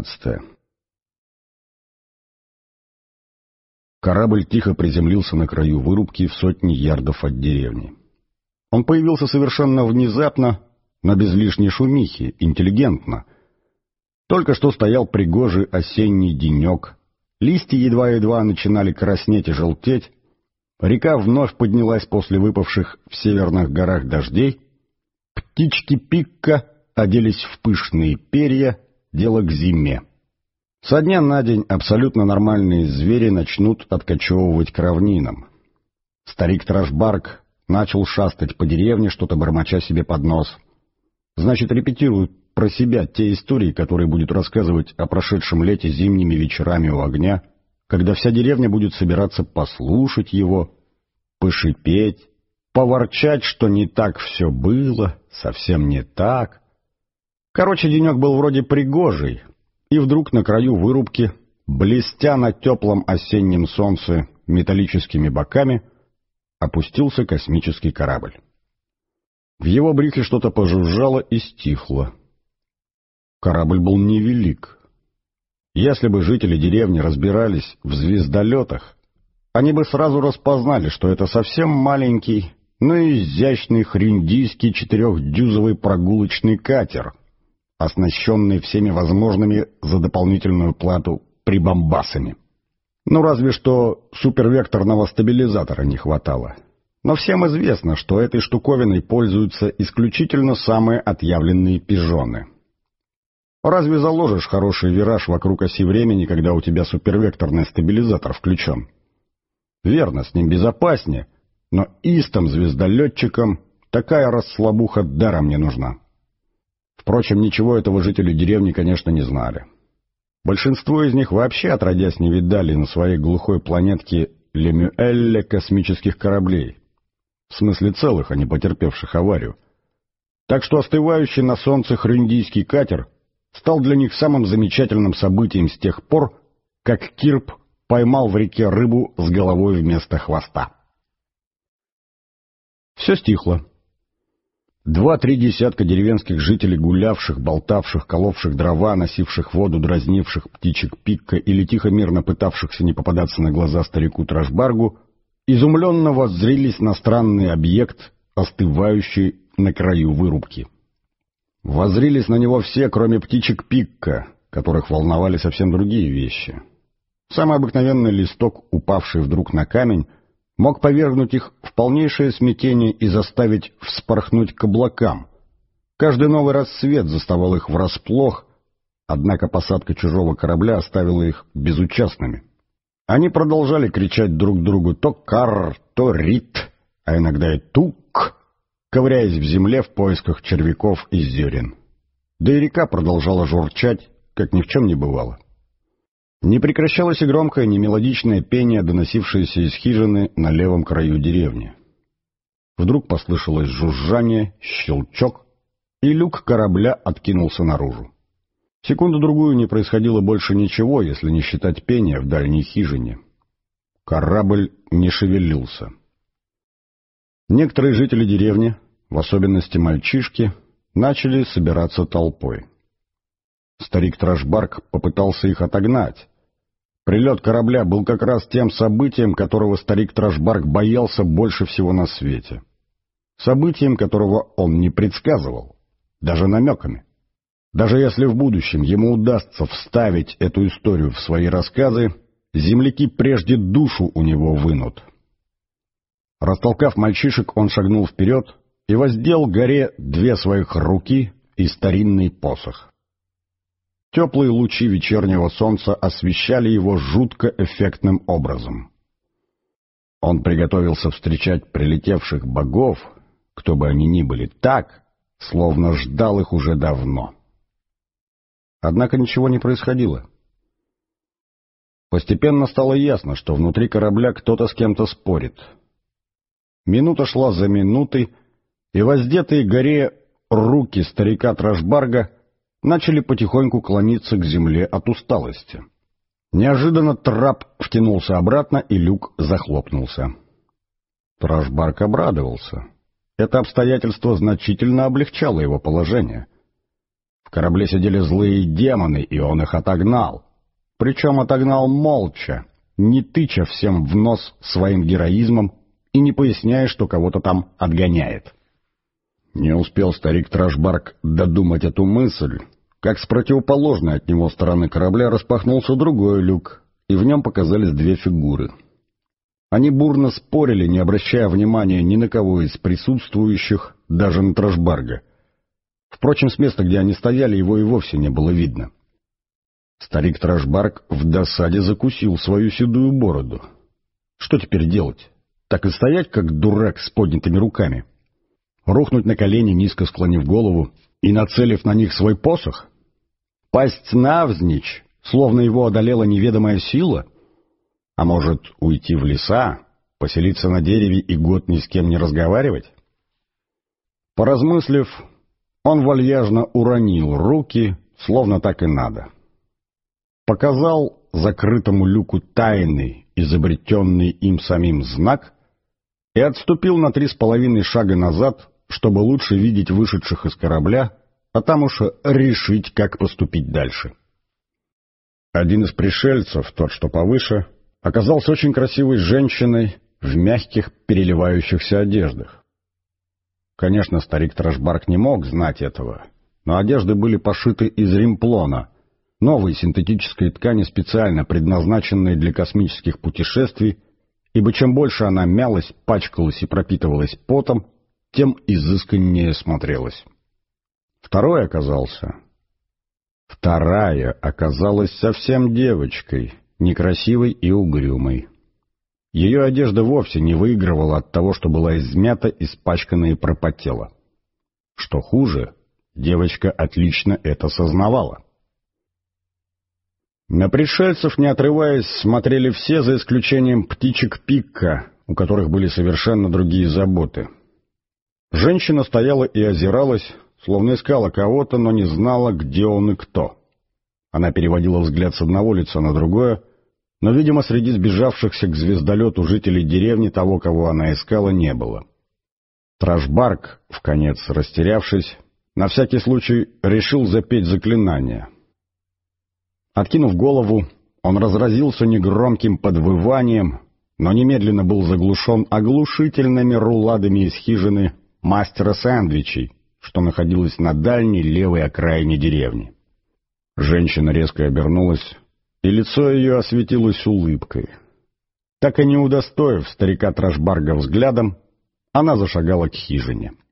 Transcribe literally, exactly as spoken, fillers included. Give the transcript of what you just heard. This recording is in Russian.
одиннадцатое. Корабль тихо приземлился на краю вырубки в сотни ярдов от деревни. Он появился совершенно внезапно, но без лишней шумихи, интеллигентно. Только что стоял пригожий осенний денек, листья едва-едва начинали краснеть и желтеть, река вновь поднялась после выпавших в северных горах дождей, птички Пикка оделись в пышные перья, дело к зиме. Со дня на день абсолютно нормальные звери начнут откачевывать к равнинам. Старик Трашбарк начал шастать по деревне, что-то бормоча себе под нос. Значит, репетирует про себя те истории, которые будет рассказывать о прошедшем лете зимними вечерами у огня, когда вся деревня будет собираться послушать его, пошипеть, поворчать, что не так все было, совсем не так. Короче, денек был вроде пригожий, и вдруг на краю вырубки, блестя на теплом осеннем солнце металлическими боками, опустился космический корабль. В его брюхе что-то пожужжало и стихло. Корабль был невелик. Если бы жители деревни разбирались в звездолетах, они бы сразу распознали, что это совсем маленький, но изящный хриндийский четырехдюзовый прогулочный катер, оснащенный всеми возможными за дополнительную плату прибамбасами. Ну, разве что супервекторного стабилизатора не хватало. Но всем известно, что этой штуковиной пользуются исключительно самые отъявленные пижоны. Разве заложишь хороший вираж вокруг оси времени, когда у тебя супервекторный стабилизатор включен? Верно, с ним безопаснее, но истым звездолетчикам такая расслабуха даром не нужна. Впрочем, ничего этого жители деревни, конечно, не знали. Большинство из них вообще отродясь не видали на своей глухой планетке Лемюэлле космических кораблей. В смысле целых, а не потерпевших аварию. Так что остывающий на солнце хриндийский катер стал для них самым замечательным событием с тех пор, как Кирп поймал в реке рыбу с головой вместо хвоста. Все стихло. Два-три десятка деревенских жителей, гулявших, болтавших, коловших дрова, носивших воду, дразнивших птичек Пикка или тихо-мирно пытавшихся не попадаться на глаза старику Трашбаргу, изумленно воззрелись на странный объект, остывающий на краю вырубки. Воззрелись на него все, кроме птичек Пикка, которых волновали совсем другие вещи. Самый обыкновенный листок, упавший вдруг на камень, мог повергнуть их в полнейшее смятение и заставить вспорхнуть к облакам. Каждый новый рассвет заставал их врасплох, однако посадка чужого корабля оставила их безучастными. Они продолжали кричать друг другу то «карр», то «рит», а иногда и «тук», ковыряясь в земле в поисках червяков и зерен. Да и река продолжала журчать, как ни в чем не бывало. Не прекращалось и громкое немелодичное пение, доносившееся из хижины на левом краю деревни. Вдруг послышалось жужжание, щелчок, и люк корабля откинулся наружу. Секунду-другую не происходило больше ничего, если не считать пения в дальней хижине. Корабль не шевелился. Некоторые жители деревни, в особенности мальчишки, начали собираться толпой. Старик Трашбарк попытался их отогнать. Прилет корабля был как раз тем событием, которого старик Трашбарк боялся больше всего на свете. Событием, которого он не предсказывал, даже намеками. Даже если в будущем ему удастся вставить эту историю в свои рассказы, земляки прежде душу у него вынут. Растолкав мальчишек, он шагнул вперед и воздел горе две своих руки и старинный посох. Теплые лучи вечернего солнца освещали его жутко эффектным образом. Он приготовился встречать прилетевших богов, кто бы они ни были, так, словно ждал их уже давно. Однако ничего не происходило. Постепенно стало ясно, что внутри корабля кто-то с кем-то спорит. Минута шла за минутой, и воздетые горе руки старика Трашбарга начали потихоньку клониться к земле от усталости. Неожиданно трап втянулся обратно, и люк захлопнулся. Трашбарг обрадовался. Это обстоятельство значительно облегчало его положение. В корабле сидели злые демоны, и он их отогнал. Причем отогнал молча, не тыча всем в нос своим героизмом и не поясняя, что кого-то там отгоняет. Не успел старик Трашбарк додумать эту мысль, как с противоположной от него стороны корабля распахнулся другой люк, и в нем показались две фигуры. Они бурно спорили, не обращая внимания ни на кого из присутствующих, даже на Трашбарга. Впрочем, с места, где они стояли, его и вовсе не было видно. Старик Трашбарг в досаде закусил свою седую бороду. Что теперь делать? Так и стоять, как дурак с поднятыми руками? Рухнуть на колени, низко склонив голову, и нацелив на них свой посох? Пасть навзничь, словно его одолела неведомая сила? А может, уйти в леса, поселиться на дереве и год ни с кем не разговаривать? Поразмыслив, он вальяжно уронил руки, словно так и надо. Показал закрытому люку тайный, изобретенный им самим знак, и отступил на три с половиной шага назад, чтобы лучше видеть вышедших из корабля, а там уж решить, как поступить дальше. Один из пришельцев, тот, что повыше, оказался очень красивой женщиной в мягких переливающихся одеждах. Конечно, старик Трашбарг не мог знать этого, но одежды были пошиты из римплона, новой синтетической ткани, специально предназначенной для космических путешествий, ибо чем больше она мялась, пачкалась и пропитывалась потом, тем изысканнее смотрелась. Второй оказался... Вторая оказалась совсем девочкой, некрасивой и угрюмой. Ее одежда вовсе не выигрывала от того, что была измята, испачкана и пропотела. Что хуже, девочка отлично это сознавала. На пришельцев, не отрываясь, смотрели все, за исключением птичек Пикка, у которых были совершенно другие заботы. Женщина стояла и озиралась, словно искала кого-то, но не знала, где он и кто. Она переводила взгляд с одного лица на другое, но, видимо, среди сбежавшихся к звездолету жителей деревни того, кого она искала, не было. Трашбарг, вконец растерявшись, на всякий случай решил запеть заклинание. Откинув голову, он разразился негромким подвыванием, но немедленно был заглушен оглушительными руладами из хижины мастера сэндвичей, что находилась на дальней левой окраине деревни. Женщина резко обернулась, и лицо ее осветилось улыбкой. Так и не удостоив старика Трашбарга взглядом, она зашагала к хижине.